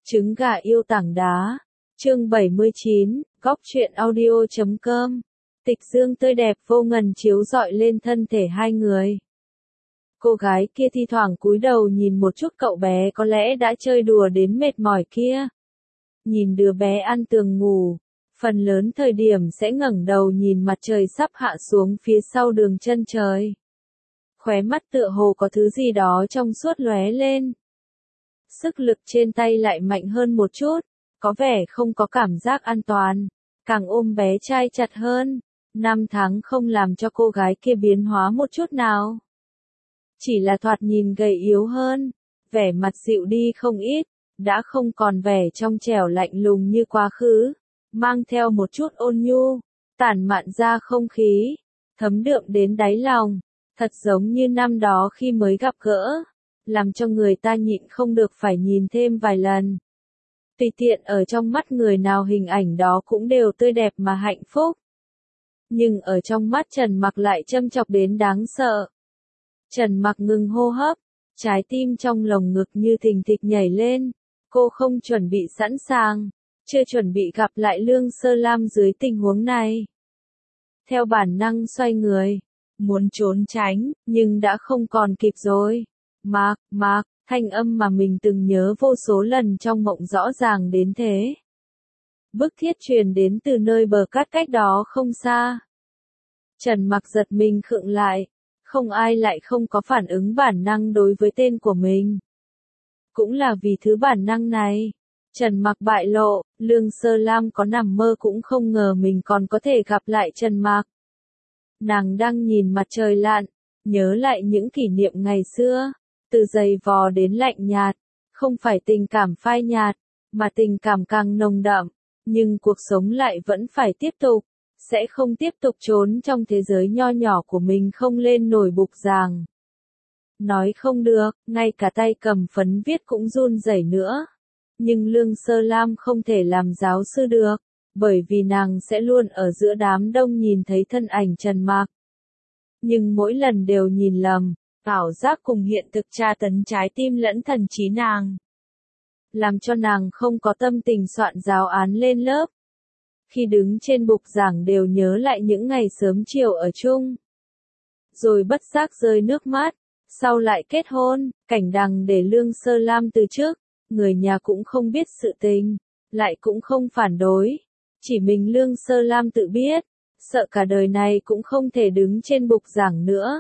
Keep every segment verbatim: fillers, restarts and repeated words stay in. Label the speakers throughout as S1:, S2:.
S1: Trứng gà yêu tảng đá. Chương bảy mươi chín, góc truyện audio chấm com. Tịch dương tươi đẹp vô ngần chiếu rọi lên thân thể hai người. Cô gái kia thi thoảng cúi đầu nhìn một chút cậu bé có lẽ đã chơi đùa đến mệt mỏi kia. Nhìn đứa bé ăn tường ngủ, phần lớn thời điểm sẽ ngẩng đầu nhìn mặt trời sắp hạ xuống phía sau đường chân trời. Khóe mắt tựa hồ có thứ gì đó trong suốt lóe lên. Sức lực trên tay lại mạnh hơn một chút, có vẻ không có cảm giác an toàn, càng ôm bé trai chặt hơn. Năm tháng không làm cho cô gái kia biến hóa một chút nào. Chỉ là thoạt nhìn gầy yếu hơn, vẻ mặt dịu đi không ít, đã không còn vẻ trong trẻo lạnh lùng như quá khứ, mang theo một chút ôn nhu, tản mạn ra không khí, thấm đượm đến đáy lòng, thật giống như năm đó khi mới gặp gỡ, làm cho người ta nhịn không được phải nhìn thêm vài lần. Tùy tiện ở trong mắt người nào hình ảnh đó cũng đều tươi đẹp mà hạnh phúc. Nhưng ở trong mắt Trần Mặc lại châm chọc đến đáng sợ. Trần Mặc ngừng hô hấp, trái tim trong lồng ngực như thình thịch nhảy lên, cô không chuẩn bị sẵn sàng, chưa chuẩn bị gặp lại Lương Sơ Lam dưới tình huống này. Theo bản năng xoay người, muốn trốn tránh, nhưng đã không còn kịp rồi. Mặc, Mặc, thanh âm mà mình từng nhớ vô số lần trong mộng rõ ràng đến thế. Bức thiết truyền đến từ nơi bờ cát cách đó không xa. Trần Mặc giật mình khựng lại, không ai lại không có phản ứng bản năng đối với tên của mình. Cũng là vì thứ bản năng này, Trần Mặc bại lộ, Lương Sơ Lam có nằm mơ cũng không ngờ mình còn có thể gặp lại Trần Mặc. Nàng đang nhìn mặt trời lặn, nhớ lại những kỷ niệm ngày xưa, từ dày vò đến lạnh nhạt, không phải tình cảm phai nhạt, mà tình cảm càng nồng đậm. Nhưng cuộc sống lại vẫn phải tiếp tục, sẽ không tiếp tục trốn trong thế giới nho nhỏ của mình không lên nổi bục giảng. Nói không được, ngay cả tay cầm phấn viết cũng run rẩy nữa. Nhưng Lương Sơ Lam không thể làm giáo sư được, bởi vì nàng sẽ luôn ở giữa đám đông nhìn thấy thân ảnh Trần Mặc. Nhưng mỗi lần đều nhìn lầm, ảo giác cùng hiện thực tra tấn trái tim lẫn thần trí nàng. Làm cho nàng không có tâm tình soạn giáo án lên lớp. Khi đứng trên bục giảng đều nhớ lại những ngày sớm chiều ở chung. Rồi bất giác rơi nước mắt, sau lại kết hôn, cảnh đằng để Lương Sơ Lam từ trước, người nhà cũng không biết sự tình, lại cũng không phản đối. Chỉ mình Lương Sơ Lam tự biết, sợ cả đời này cũng không thể đứng trên bục giảng nữa.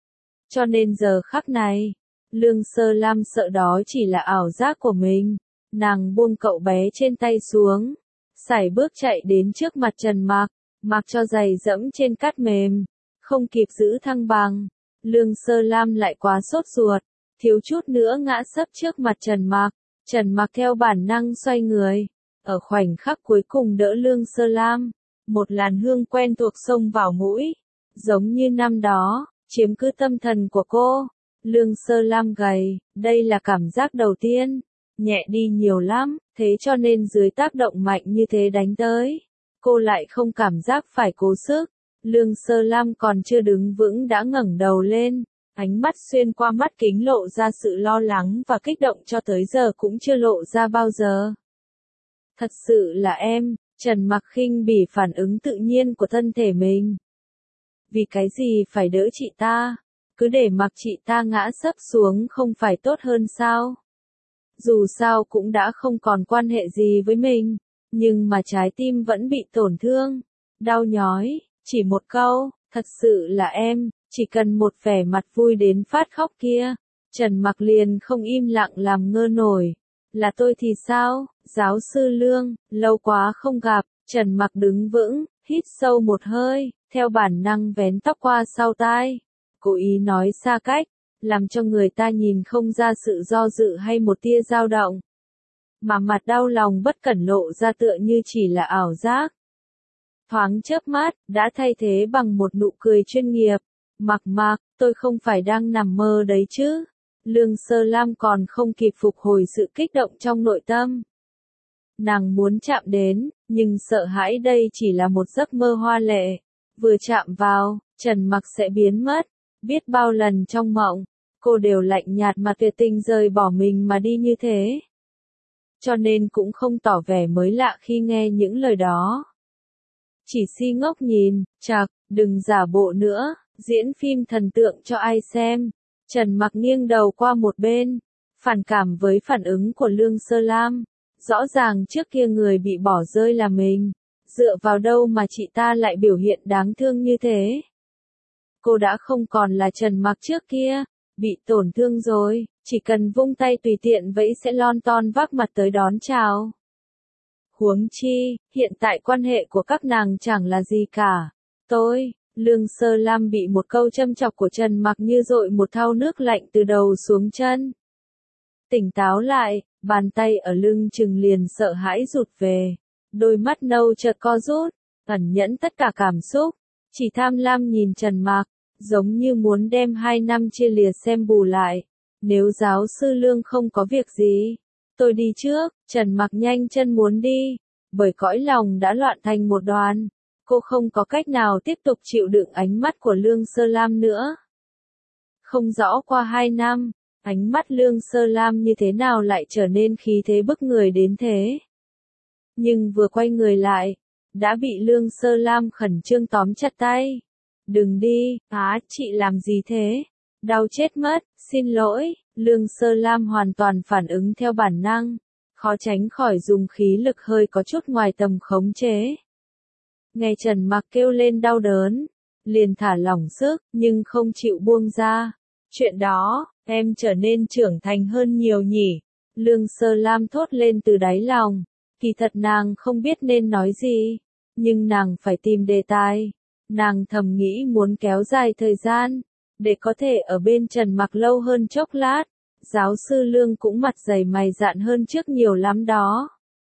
S1: Cho nên giờ khắc này, Lương Sơ Lam sợ đó chỉ là ảo giác của mình. Nàng buông cậu bé trên tay xuống, sải bước chạy đến trước mặt Trần Mặc, mặc cho giày dẫm trên cát mềm, không kịp giữ thăng bằng. Lương Sơ Lam lại quá sốt ruột, thiếu chút nữa ngã sấp trước mặt Trần Mặc. Trần Mặc theo bản năng xoay người, ở khoảnh khắc cuối cùng đỡ Lương Sơ Lam, một làn hương quen thuộc xông vào mũi, giống như năm đó, chiếm cứ tâm thần của cô. Lương Sơ Lam gầy, đây là cảm giác đầu tiên. Nhẹ đi nhiều lắm, thế cho nên dưới tác động mạnh như thế đánh tới, cô lại không cảm giác phải cố sức. Lương Sơ Lam còn chưa đứng vững đã ngẩng đầu lên, ánh mắt xuyên qua mắt kính lộ ra sự lo lắng và kích động cho tới giờ cũng chưa lộ ra bao giờ. Thật sự là em, Trần Mặc khinh bỉ phản ứng tự nhiên của thân thể mình. Vì cái gì phải đỡ chị ta, cứ để mặc chị ta ngã sấp xuống không phải tốt hơn sao? Dù sao cũng đã không còn quan hệ gì với mình, nhưng mà trái tim vẫn bị tổn thương, đau nhói, chỉ một câu, thật sự là em, chỉ cần một vẻ mặt vui đến phát khóc kia, Trần Mặc liền không im lặng làm ngơ nổi. Là tôi thì sao, giáo sư Lương, lâu quá không gặp. Trần Mặc đứng vững, hít sâu một hơi, theo bản năng vén tóc qua sau tai, cố ý nói xa cách, làm cho người ta nhìn không ra sự do dự hay một tia dao động. Mà mặt đau lòng bất cẩn lộ ra tựa như chỉ là ảo giác. Thoáng chớp mắt, đã thay thế bằng một nụ cười chuyên nghiệp. Mặc Mặc, tôi không phải đang nằm mơ đấy chứ. Lương Sơ Lam còn không kịp phục hồi sự kích động trong nội tâm. Nàng muốn chạm đến, nhưng sợ hãi đây chỉ là một giấc mơ hoa lệ. Vừa chạm vào, Trần Mặc sẽ biến mất. Biết bao lần trong mộng, cô đều lạnh nhạt mà tuyệt tình rời bỏ mình mà đi như thế. cho nên cũng không tỏ vẻ mới lạ khi nghe những lời đó. Chỉ si ngốc nhìn, chạc, đừng giả bộ nữa, diễn phim thần tượng cho ai xem. Trần Mặc nghiêng đầu qua một bên, phản cảm với phản ứng của Lương Sơ Lam. Rõ ràng trước kia người bị bỏ rơi là mình, dựa vào đâu mà chị ta lại biểu hiện đáng thương như thế. Cô đã không còn là Trần Mặc trước kia, bị tổn thương rồi, chỉ cần vung tay tùy tiện vẫy sẽ lon ton vác mặt tới đón chào. Huống chi, hiện tại quan hệ của các nàng chẳng là gì cả. Tôi, Lương Sơ Lam bị một câu châm chọc của Trần Mặc như dội một thau nước lạnh từ đầu xuống chân. Tỉnh táo lại, bàn tay ở lưng chừng liền sợ hãi rụt về. Đôi mắt nâu chợt co rút, ẩn nhẫn tất cả cảm xúc. Chỉ tham lam nhìn Trần Mặc, giống như muốn đem hai năm chia lìa xem bù lại. Nếu giáo sư Lương không có việc gì, tôi đi trước. Trần Mặc nhanh chân muốn đi, bởi cõi lòng đã loạn thành một đoàn. Cô không có cách nào tiếp tục chịu đựng ánh mắt của Lương Sơ Lam nữa. Không rõ qua hai năm, ánh mắt Lương Sơ Lam như thế nào lại trở nên khí thế bức người đến thế. Nhưng vừa quay người lại, đã bị Lương Sơ Lam khẩn trương tóm chặt tay. Đừng đi, á, chị làm gì thế? Đau chết mất, xin lỗi. Lương Sơ Lam hoàn toàn phản ứng theo bản năng, khó tránh khỏi dùng khí lực hơi có chút ngoài tầm khống chế. Nghe Trần Mặc kêu lên đau đớn, liền thả lỏng sức, nhưng không chịu buông ra. Chuyện đó, em trở nên trưởng thành hơn nhiều nhỉ? Lương Sơ Lam thốt lên từ đáy lòng. Kỳ thật nàng không biết nên nói gì, nhưng nàng phải tìm đề tài. Nàng thầm nghĩ muốn kéo dài thời gian, để có thể ở bên Trần Mặc lâu hơn chốc lát. Giáo sư Lương cũng mặt dày mày dạn hơn trước nhiều lắm đó.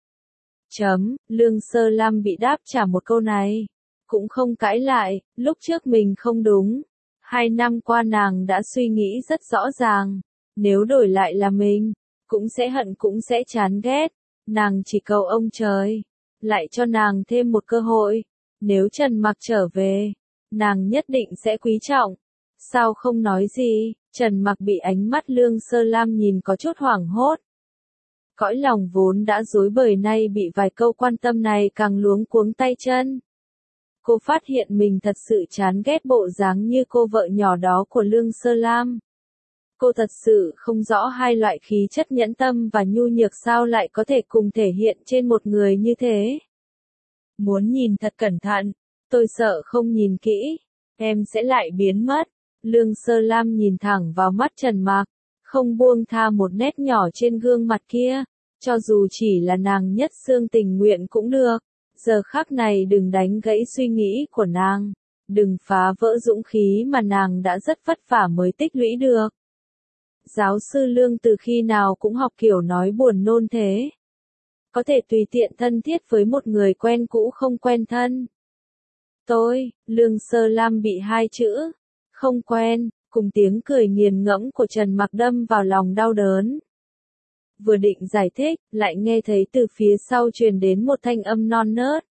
S1: Chấm, Lương Sơ Lam bị đáp trả một câu này, cũng không cãi lại, lúc trước mình không đúng. Hai năm qua nàng đã suy nghĩ rất rõ ràng, nếu đổi lại là mình, cũng sẽ hận cũng sẽ chán ghét. Nàng chỉ cầu ông trời, lại cho nàng thêm một cơ hội. Nếu Trần Mặc trở về, nàng nhất định sẽ quý trọng. Sao không nói gì? Trần Mặc bị ánh mắt Lương Sơ Lam nhìn có chút hoảng hốt. Cõi lòng vốn đã rối bời nay bị vài câu quan tâm này càng luống cuống tay chân. Cô phát hiện mình thật sự chán ghét bộ dáng như cô vợ nhỏ đó của Lương Sơ Lam. Cô thật sự không rõ hai loại khí chất nhẫn tâm và nhu nhược sao lại có thể cùng thể hiện trên một người như thế. Muốn nhìn thật cẩn thận, tôi sợ không nhìn kỹ, em sẽ lại biến mất. Lương Sơ Lam nhìn thẳng vào mắt Trần Mặc, không buông tha một nét nhỏ trên gương mặt kia, cho dù chỉ là nàng nhất xương tình nguyện cũng được. Giờ khắc này đừng đánh gãy suy nghĩ của nàng, đừng phá vỡ dũng khí mà nàng đã rất vất vả mới tích lũy được. Giáo sư Lương từ khi nào cũng học kiểu nói buồn nôn thế. Có thể tùy tiện thân thiết với một người quen cũ không quen thân. Tôi, Lương Sơ Lam bị hai chữ, không quen, cùng tiếng cười nghiền ngẫm của Trần Mặc đâm vào lòng đau đớn. Vừa định giải thích, lại nghe thấy từ phía sau truyền đến một thanh âm non nớt.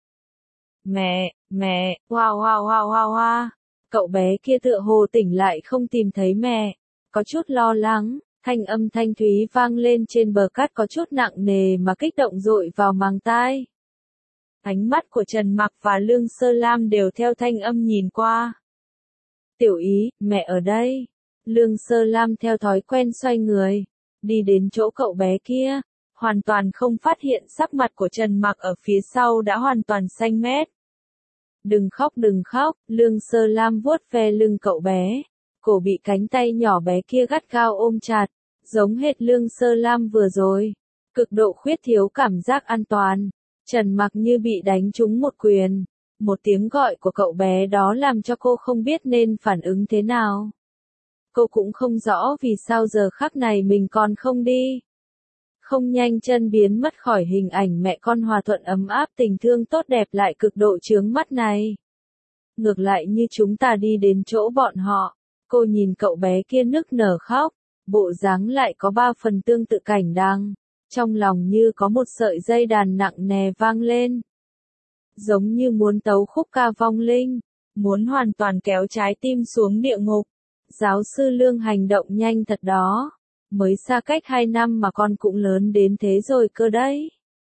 S1: Mẹ, mẹ, wow wow wow wow wow. Cậu bé kia tựa hồ tỉnh lại không tìm thấy mẹ, có chút lo lắng, thanh âm thanh thúy vang lên trên bờ cát có chút nặng nề mà kích động dội vào màng tai. Ánh mắt của Trần Mặc và Lương Sơ Lam đều theo thanh âm nhìn qua. Tiểu Ý, mẹ ở đây. Lương Sơ Lam theo thói quen xoay người, đi đến chỗ cậu bé kia, hoàn toàn không phát hiện sắc mặt của Trần Mặc ở phía sau đã hoàn toàn xanh mét. Đừng khóc đừng khóc, Lương Sơ Lam vuốt ve lưng cậu bé, cổ bị cánh tay nhỏ bé kia gắt gao ôm chặt, giống hệt Lương Sơ Lam vừa rồi, cực độ khuyết thiếu cảm giác an toàn. Trần Mặc như bị đánh trúng một quyền, một tiếng gọi của cậu bé đó làm cho cô không biết nên phản ứng thế nào. Cô cũng không rõ vì sao giờ khắc này mình còn không đi. Không nhanh chân biến mất khỏi hình ảnh mẹ con hòa thuận ấm áp tình thương tốt đẹp lại cực độ chướng mắt này. Ngược lại như chúng ta đi đến chỗ bọn họ, cô nhìn cậu bé kia nức nở khóc, bộ dáng lại có ba phần tương tự cảnh đang, trong lòng như có một sợi dây đàn nặng nề vang lên. Giống như muốn tấu khúc ca vong linh, muốn hoàn toàn kéo trái tim xuống địa ngục. Giáo sư Lương hành động nhanh thật đó. Mới xa cách hai năm mà con cũng lớn đến thế rồi cơ đấy.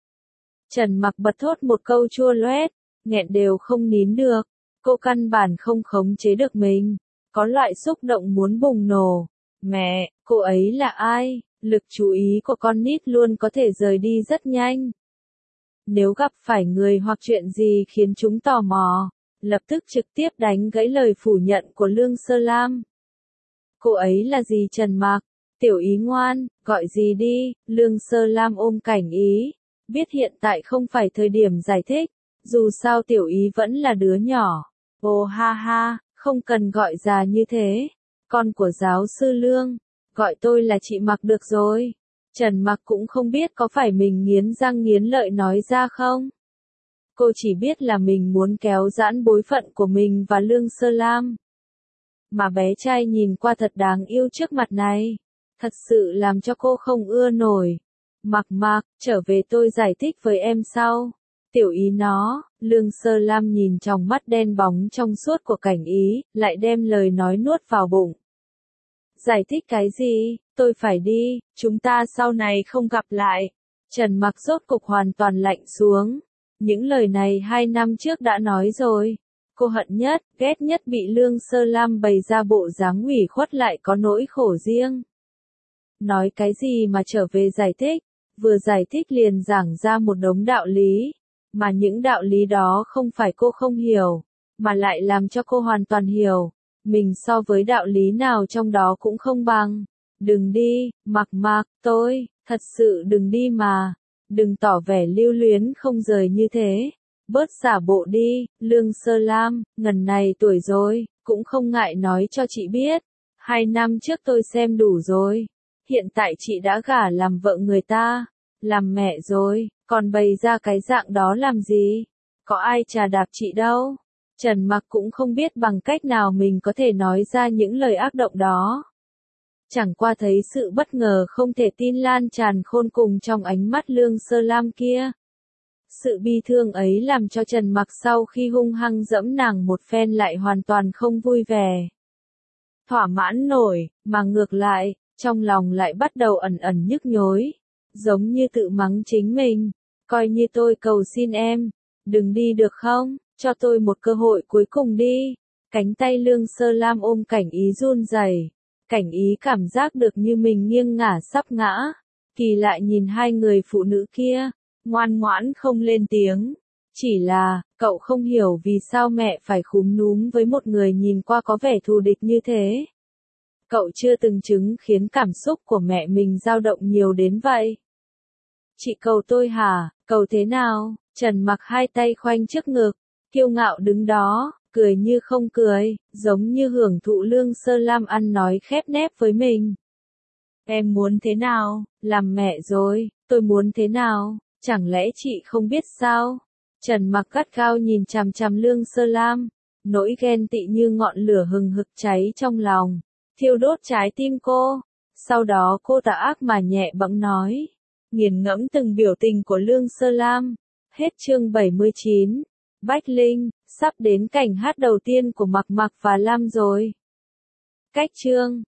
S1: Trần Mặc bật thốt một câu chua loét, nghẹn đều không nín được. Cô căn bản không khống chế được mình, có loại xúc động muốn bùng nổ. Mẹ, cô ấy là ai? Lực chú ý của con nít luôn có thể rời đi rất nhanh. Nếu gặp phải người hoặc chuyện gì khiến chúng tò mò, lập tức trực tiếp đánh gãy lời phủ nhận của Lương Sơ Lam. Cô ấy là gì Trần Mặc? Tiểu Ý ngoan, gọi gì đi, Lương Sơ Lam ôm Cảnh Ý. Biết hiện tại không phải thời điểm giải thích, dù sao Tiểu Ý vẫn là đứa nhỏ. Ồ ha ha, không cần gọi già như thế. Con của giáo sư Lương, gọi tôi là chị Mặc được rồi. Trần Mặc cũng không biết có phải mình nghiến răng nghiến lợi nói ra không. Cô chỉ biết là mình muốn kéo giãn bối phận của mình và Lương Sơ Lam. Mà bé trai nhìn qua thật đáng yêu trước mặt này, thật sự làm cho cô không ưa nổi. Mặc Mặc, trở về tôi giải thích với em sau. Tiểu Ý nó, Lương Sơ Lam nhìn trong mắt đen bóng trong suốt của Cảnh Ý, lại đem lời nói nuốt vào bụng. Giải thích cái gì, tôi phải đi, chúng ta sau này không gặp lại. Trần Mặc rốt cục hoàn toàn lạnh xuống. Những lời này hai năm trước đã nói rồi. Cô hận nhất, ghét nhất bị Lương Sơ Lam bày ra bộ dáng ủy khuất lại có nỗi khổ riêng. Nói cái gì mà trở về giải thích, vừa giải thích liền giảng ra một đống đạo lý. Mà những đạo lý đó không phải cô không hiểu, mà lại làm cho cô hoàn toàn hiểu. Mình so với đạo lý nào trong đó cũng không bằng. Đừng đi, Mặc Mặc, tôi, thật sự đừng đi mà. Đừng tỏ vẻ lưu luyến không rời như thế. Bớt giả bộ đi, Lương Sơ Lam, ngần này tuổi rồi, cũng không ngại nói cho chị biết. Hai năm trước tôi xem đủ rồi. Hiện tại chị đã gả làm vợ người ta, làm mẹ rồi, còn bày ra cái dạng đó làm gì? Có ai chà đạp chị đâu? Trần Mặc cũng không biết bằng cách nào mình có thể nói ra những lời ác động đó. Chẳng qua thấy sự bất ngờ không thể tin lan tràn khôn cùng trong ánh mắt Lương Sơ Lam kia. Sự bi thương ấy làm cho Trần Mặc sau khi hung hăng dẫm nàng một phen lại hoàn toàn không vui vẻ. Thỏa mãn nổi, mà ngược lại, trong lòng lại bắt đầu ẩn ẩn nhức nhối. Giống như tự mắng chính mình. Coi như tôi cầu xin em, đừng đi được không? Cho tôi một cơ hội cuối cùng đi. Cánh tay Lương Sơ Lam ôm Cảnh Ý run rẩy. Cảnh Ý cảm giác được như mình nghiêng ngả sắp ngã. Kỳ lại nhìn hai người phụ nữ kia, ngoan ngoãn không lên tiếng. Chỉ là, cậu không hiểu vì sao mẹ phải khúm núm với một người nhìn qua có vẻ thù địch như thế. Cậu chưa từng chứng khiến cảm xúc của mẹ mình dao động nhiều đến vậy. Chị cầu tôi hả, cầu thế nào? Trần Mặc hai tay khoanh trước ngực, kiêu ngạo đứng đó, cười như không cười, giống như hưởng thụ Lương Sơ Lam ăn nói khép nép với mình. Em muốn thế nào? Làm mẹ rồi, tôi muốn thế nào? Chẳng lẽ chị không biết sao? Trần Mặc gắt gao nhìn chằm chằm Lương Sơ Lam, nỗi ghen tị như ngọn lửa hừng hực cháy trong lòng, thiêu đốt trái tim cô. Sau đó cô tà ác mà nhẹ bẫng nói, nghiền ngẫm từng biểu tình của Lương Sơ Lam. Hết chương bảy mươi chín. Bách Linh, sắp đến cảnh hát đầu tiên của Mặc Mặc và Lam rồi. Cách chương